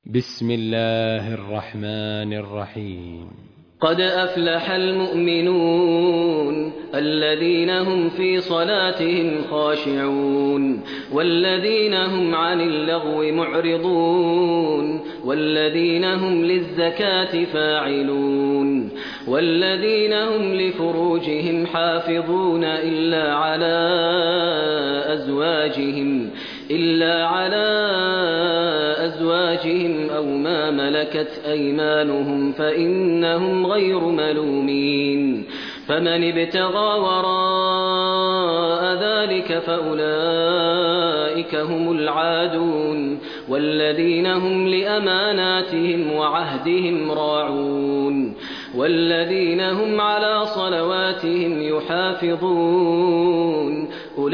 بسم الله الرحمن الرحيم. قد أفلح المؤمنون الذين هم في صلاتهم خاشعون والذين هم عن اللغو معرضون والذين هم للزكاة فاعلون والذين هم لفروجهم حافظون إلا على أزواجهم أو ما ملكت أيمانهم فإنهم غير ملومين فمن ابتغى وراء ذلك فأولئك هم العادون والذين هم لأماناتهم وعهدهم راعون والذين هم على صلواتهم يحافظون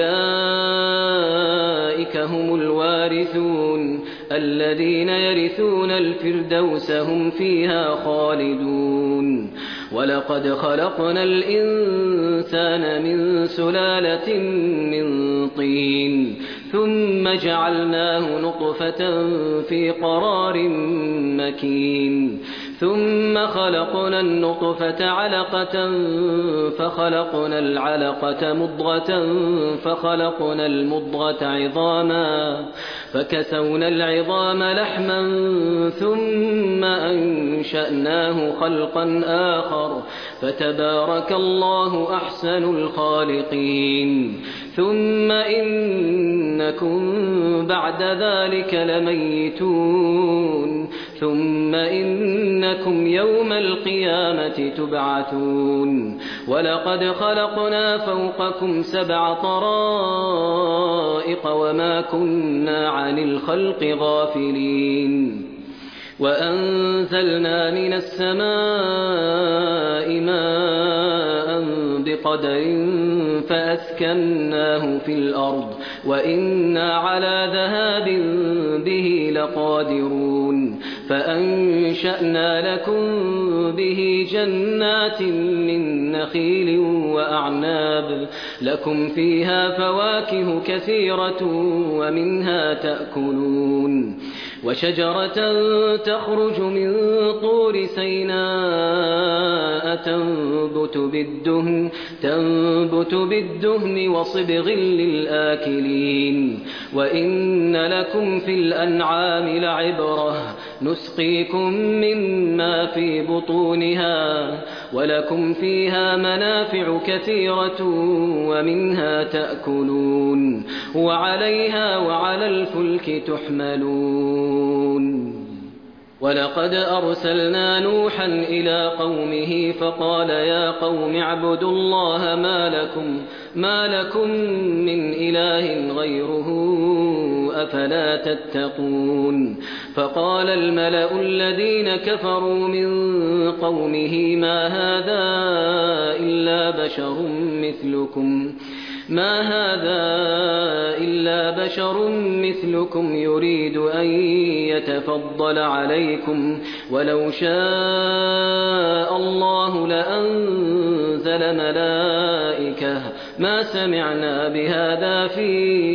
أولئك هم الوارثون الذين يرثون الفردوس هم فيها خالدون ولقد خلقنا الإنسان من سلالة من طين ثم جعلناه نطفة في قرار مكين ثم خلقنا النطفة علقة فخلقنا العلقة مضغة فخلقنا المضغة عظاما فكسونا العظام لحما ثم أنشأناه خلقا آخر فتبارك الله أحسن الخالقين ثم إنكم بعد ذلك لميتون ثم إنكم يوم القيامة تبعثون ولقد خلقنا فوقكم 7 طرائق وما كنا عن الخلق غافلين وأنزلنا من السماء ماء بقدر فأسكناه في الأرض وإنا على ذهاب به لقادرون فأنشأنا لكم به جنات من نخيل وأعناب لكم فيها فواكه كثيرة ومنها تأكلون وشجرة تخرج من طور سيناء تنبت بالدهن وصبغ للآكلين وإن لكم في الأنعام لعبرة نسقيكم مما في بطونها ولكم فيها منافع كثيرة ومنها تأكلون وعليها وعلى الفلك تحملون ولقد أرسلنا نوحا إلى قومه فقال يا قوم اعبدوا الله ما لكم من إله غيره أفلا تتقون فقال الملأ الذين كفروا من قومه ما هذا إلا بشر مثلكم يريد أن يتفضل عليكم ولو شاء الله لأنزل ملائكة ما سمعنا بهذا في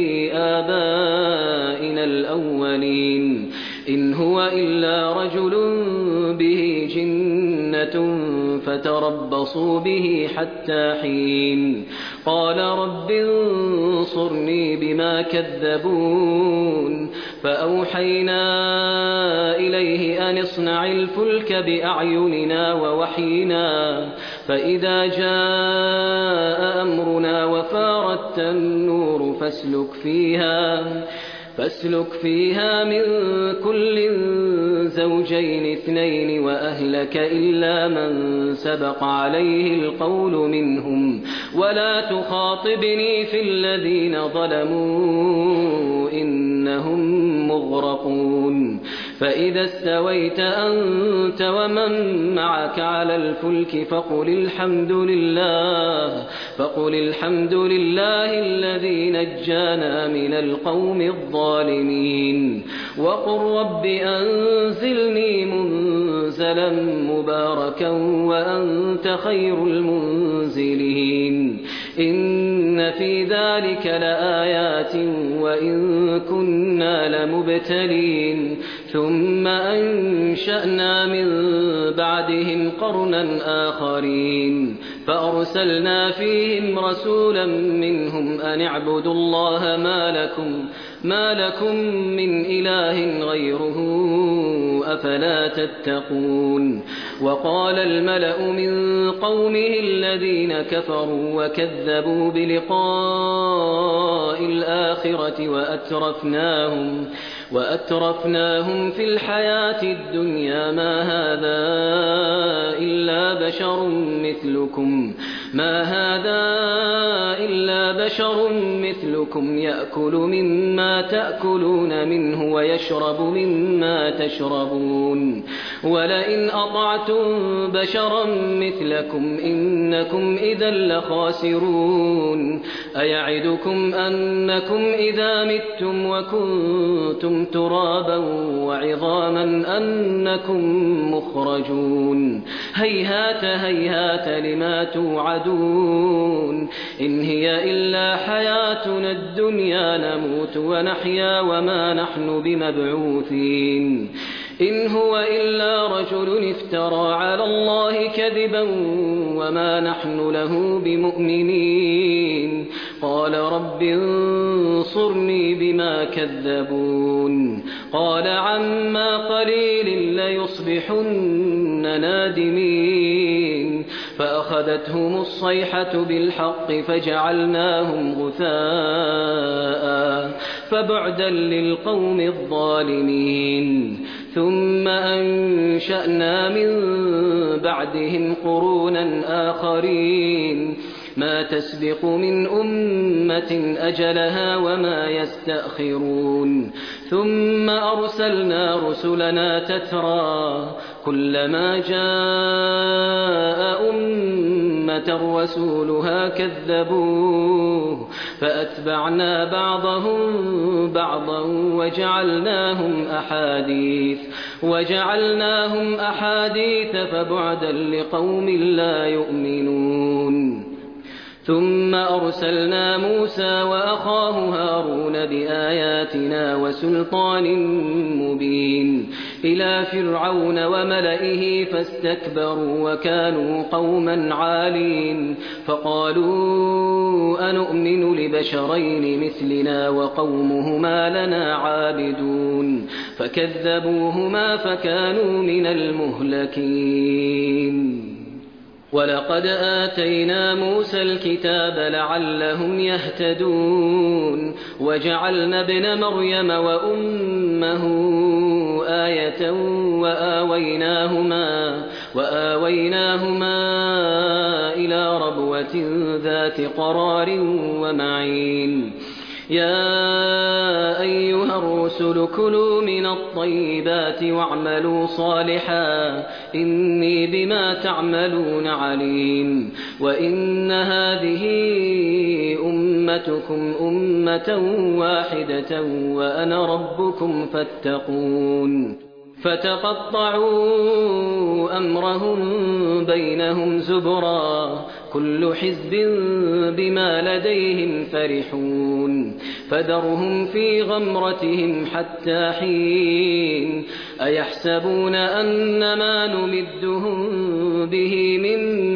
آبائنا الأولين إن هو إلا رجل به جنة فتربصوا به حتى حين قال رب انصرني بما كذبون فأوحينا إليه أن اصنع الفلك بأعيننا ووحينا فإذا جاء أمرنا وفارت النور فاسلك فيها من كل زوجين 2 وأهلك إلا من سبق عليه القول منهم ولا تخاطبني في الذين ظلموا إنهم مغرقون فإذا استويت أنت ومن معك على الفلك فقل الحمد لله الذي نجانا من القوم الظالمين وقل رب أنزلني منزلا مباركا وأنت خير المنزلين إن إن في ذلك لآيات وإن كنا لمبتلين ثم أنشأنا من بعدهم قرنا آخرين فأرسلنا فيهم رسولا منهم أن اعبدوا الله ما لكم من إله غيره أفلا تتقون وقال الملأ من قومه الذين كفروا وكذبوا بلقاء الآخرة وأترفناهم في الحياة الدنيا ما هذا إلا بشر مثلكم يأكل مما تأكلون منه ويشرب مما تشربون ولئن أطعتم بشرا مثلكم إنكم إذا لخاسرون أيعدكم أنكم إذا متم وكنتم ترابا وعظاما أنكم مخرجون هيهات هيهات لما توعدون إن هي إلا حياتنا الدنيا نموت ونحيا وما نحن بمبعوثين إن هو إلا رجل افترى على الله كذبا وما نحن له بمؤمنين قال رب انصرني بما كذبون قال عما قليل ليصبحن نادمين فأخذتهم الصيحة بالحق فجعلناهم غثاء فبعدا للقوم الظالمين ثم أنشأنا من بعدهم قرونا آخرين ما تسبق من أمة أجلها وما يستأخرون ثم أرسلنا رسلنا تترى كلما جاء أمة رسولها كذبوه فأتبعنا بعضهم بعضا وجعلناهم أحاديث فبعدا لقوم لا يؤمنون ثم أرسلنا موسى وأخاه هارون بآياتنا وسلطان مبين إلى فرعون وملئه فاستكبروا وكانوا قوما عالين فقالوا أنؤمن لبشرين مثلنا وقومهما لنا عابدون فكذبوهما فكانوا من المهلكين ولقد آتينا موسى الكتاب لعلهم يهتدون وجعلنا ابن مريم وأمه آية وآويناهما إلى ربوة ذات قرار ومعين يا أيها الرسل كلوا من الطيبات واعملوا صالحا إني بما تعملون عليم وإن هذه أمتكم أمة واحدة وأنا ربكم فاتقون فتقطعوا أمرهم بينهم زبرا كل حزب بما لديهم فرحون فذرهم في غمرتهم حتى حين أيحسبون أن ما نمدهم به من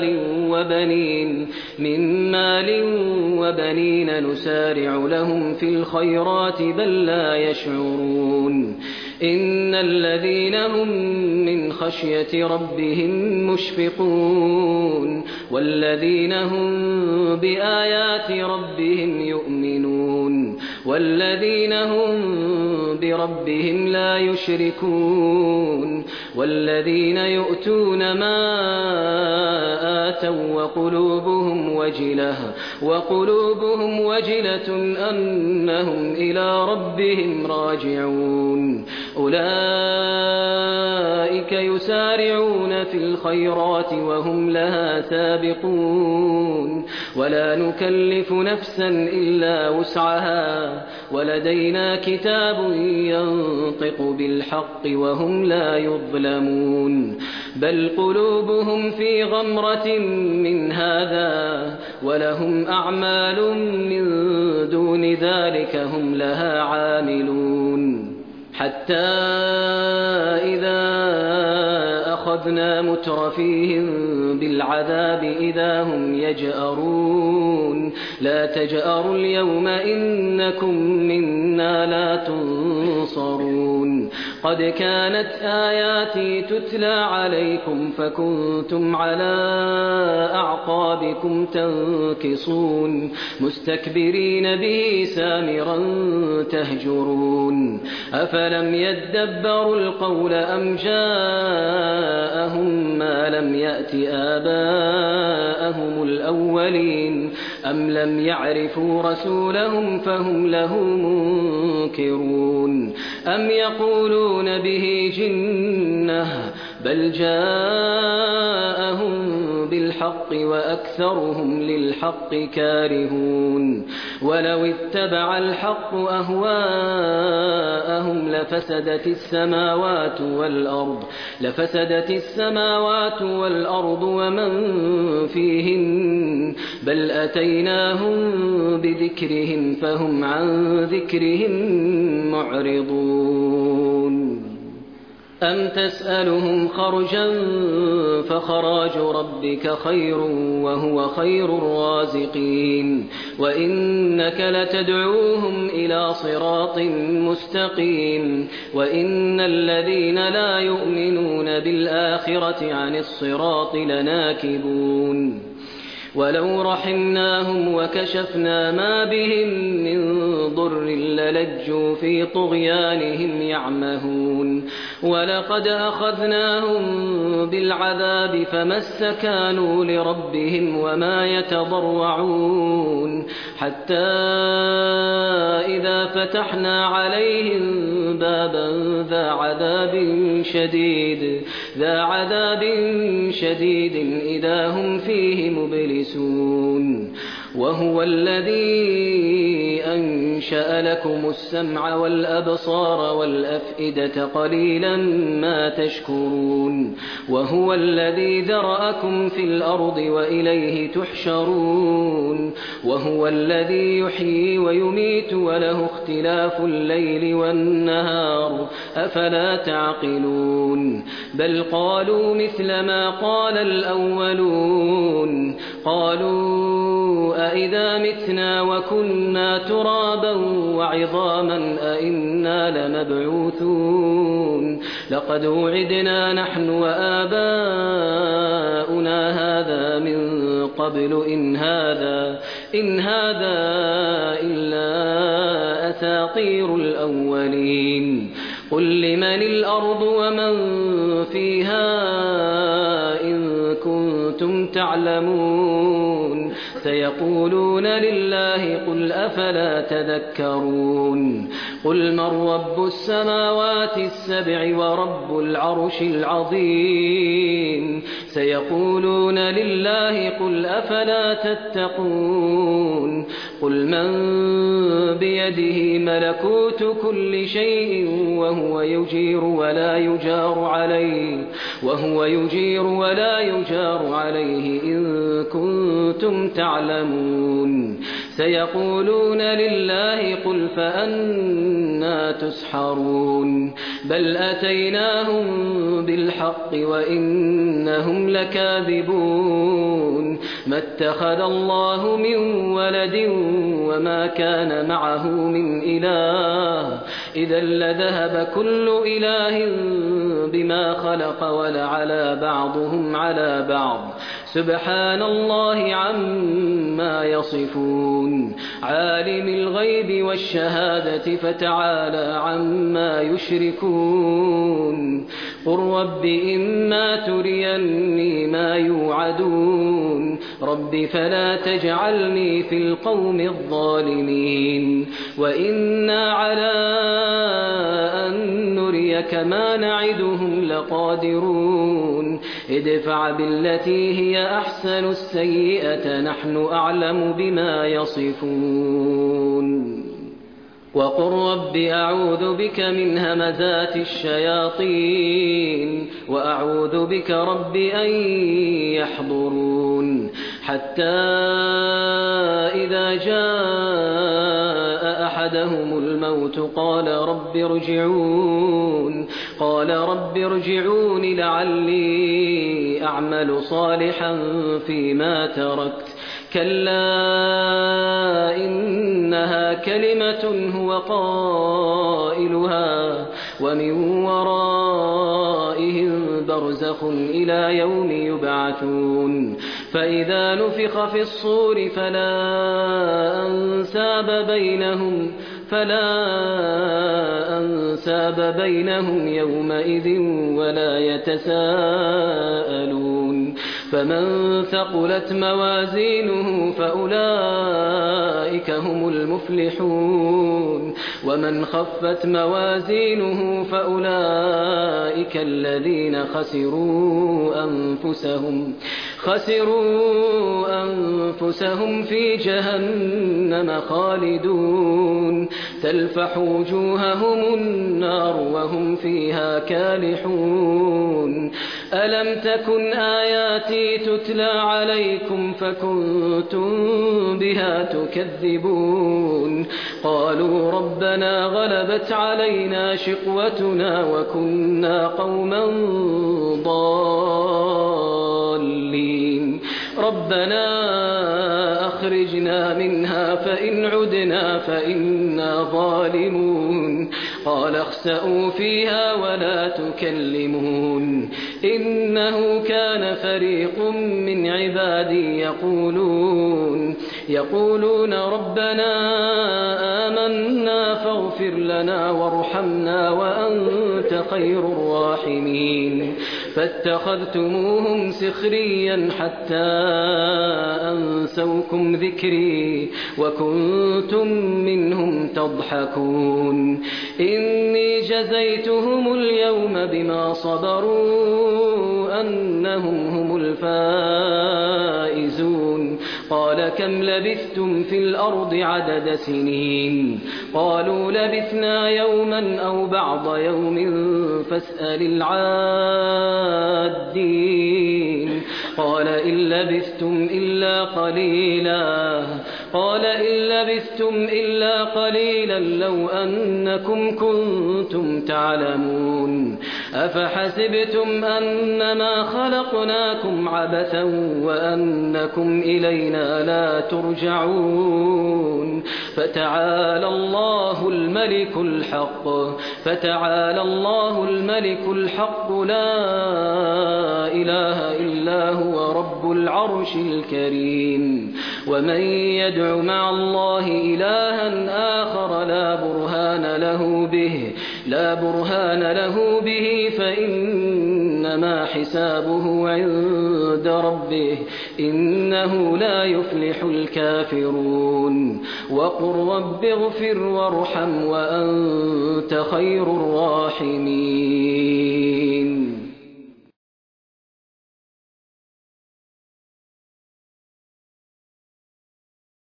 مال وبنين نسارع لهم في الخيرات بل لا يشعرون إن الذين هم من خشية ربهم مشفقون والذين هم بآيات ربهم يؤمنون والذين هم بربهم لا يشركون والذين يؤتون ما آتوا وقلوبهم وجلة أنهم إلى ربهم راجعون أولئك أولئك يسارعون في الخيرات وهم لها سابقون ولا نكلف نفسا إلا وسعها ولدينا كتاب ينطق بالحق وهم لا يظلمون بل قلوبهم في غمرة من هذا ولهم أعمال من دون ذلك هم لها عاملون حتى إذا أخذنا مترفيهم بالعذاب إذا هم يجأرون لا تجأروا اليوم إنكم منا لا تنصرون قد كانت آياتي تتلى عليكم فكنتم على أعقابكم تنكصون مستكبرين به سامرا تهجرون أفلم يدبروا القول أم جاءهم ما لم يأت آباءهم الأولين أم لم يعرفوا رسولهم فهم له منكرون أم يقولون به جنة بل جاءهم بالحق وأكثرهم للحق كارهون ولو اتبع الحق أهواءهم لفسدت السماوات والأرض ومن فيهن بل أتيناهم بذكرهم فهم عن ذكرهم معرضون أم تسألهم خرجا فخراج ربك خير وهو خير الرازقين وإنك لتدعوهم إلى صراط مستقيم وإن الذين لا يؤمنون بالآخرة عن الصراط لناكبون ولو رحمناهم وكشفنا ما بهم من ضر للجوا في طغيانهم يعمهون ولقد أخذناهم بالعذاب فما استكانوا لربهم وما يتضرعون حتى إذا فتحنا عليهم بابا ذا عذاب شديد إذا هم فيه مبلسون وهو الذي أنشأ لكم السمع والأبصار والأفئدة قليلا ما تشكرون وهو الذي ذرأكم في الأرض وإليه تحشرون وهو الذي يحيي ويميت وله اختلاف الليل والنهار أفلا تعقلون بل قالوا مثل ما قال الأولون قالوا أئذا متنا وكنا ترابا وعظاما أئنا لمبعوثون لقد وعدنا نحن وآباؤنا هذا من قبل إن هذا إلا أساطير الأولين قل لمن الأرض ومن فيها إن كنتم تعلمون سيقولون لله قل أفلا تذكرون قل من رب السماوات السبع ورب العرش العظيم سيقولون لله قل أفلا تتقون قل من بيده ملكوت كل شيء وهو يجير ولا يجار عليه إن كنتم تعلمون سيقولون لله قل فأنا تسحرون بل أتيناهم بالحق وإنهم لكاذبون ما اتخذ الله من ولد وما كان معه من إله إذا لذهب كل إله بما خلق ولعلى بعضهم على بعض سبحان الله عما يصفون عالم الغيب والشهادة فتعالى عما يشركون قل رب إما تريني ما يوعدون رب فلا تجعلني في القوم الظالمين وإنا على أن نريك نريك ما نعدهم لقادرون ادفع بالتي هي أحسن السيئة نحن أعلم بما يصفون وقل رب أعوذ بك من همزات الشياطين وأعوذ بك رب أن يحضرون حتى إذا جاء أحدهم الموت قال رب ارجعون لعلي أعمل صالحا فيما تركت كلا إنها كلمة هو قائلها ومن ورائهم برزخ إلى يوم يبعثون فإذا نفخ في الصور فلا أنساب بينهم يومئذ ولا يتساءلون فمن ثقلت موازينه فأولئك هم المفلحون ومن خفت موازينه فأولئك الذين خسروا أنفسهم في جهنم خالدون تلفح وجوههم النار وهم فيها كالحون ألم تكن آياتي تتلى عليكم فكنتم بها تكذبون قالوا ربنا غلبت علينا شقوتنا وكنا قوما ضالين ربنا أخرجنا منها فإن عدنا فإنا ظالمون قال اخسئوا فيها ولا تكلمون إنه كان فريق من عبادي يقولون ربنا آمنا فاغفر لنا وارحمنا وأنت خير الراحمين فاتخذتموهم سخريا حتى أنسوكم ذكري وكنتم منهم تضحكون إني جزيتهم اليوم بما صبروا أنهم هم الفائزون قال كم لبثتم في الأرض عدد سنين قالوا لبثنا يوما أو بعض يوم فاسأل العادين قال إن لبثتم إلا قليلا لو أنكم كنتم تعلمون أفحسبتم أنما خلقناكم عبثا وأنكم إلينا لا ترجعون فتعالى الله الملك الحق لا إله إلا هو رب العرش الكريم ومن يدع مع الله إلها آخر لا برهان له به فإنما حسابه عند ربه إنه لا يفلح الكافرون وقل رب اغفر وارحم وأنت خير الراحمين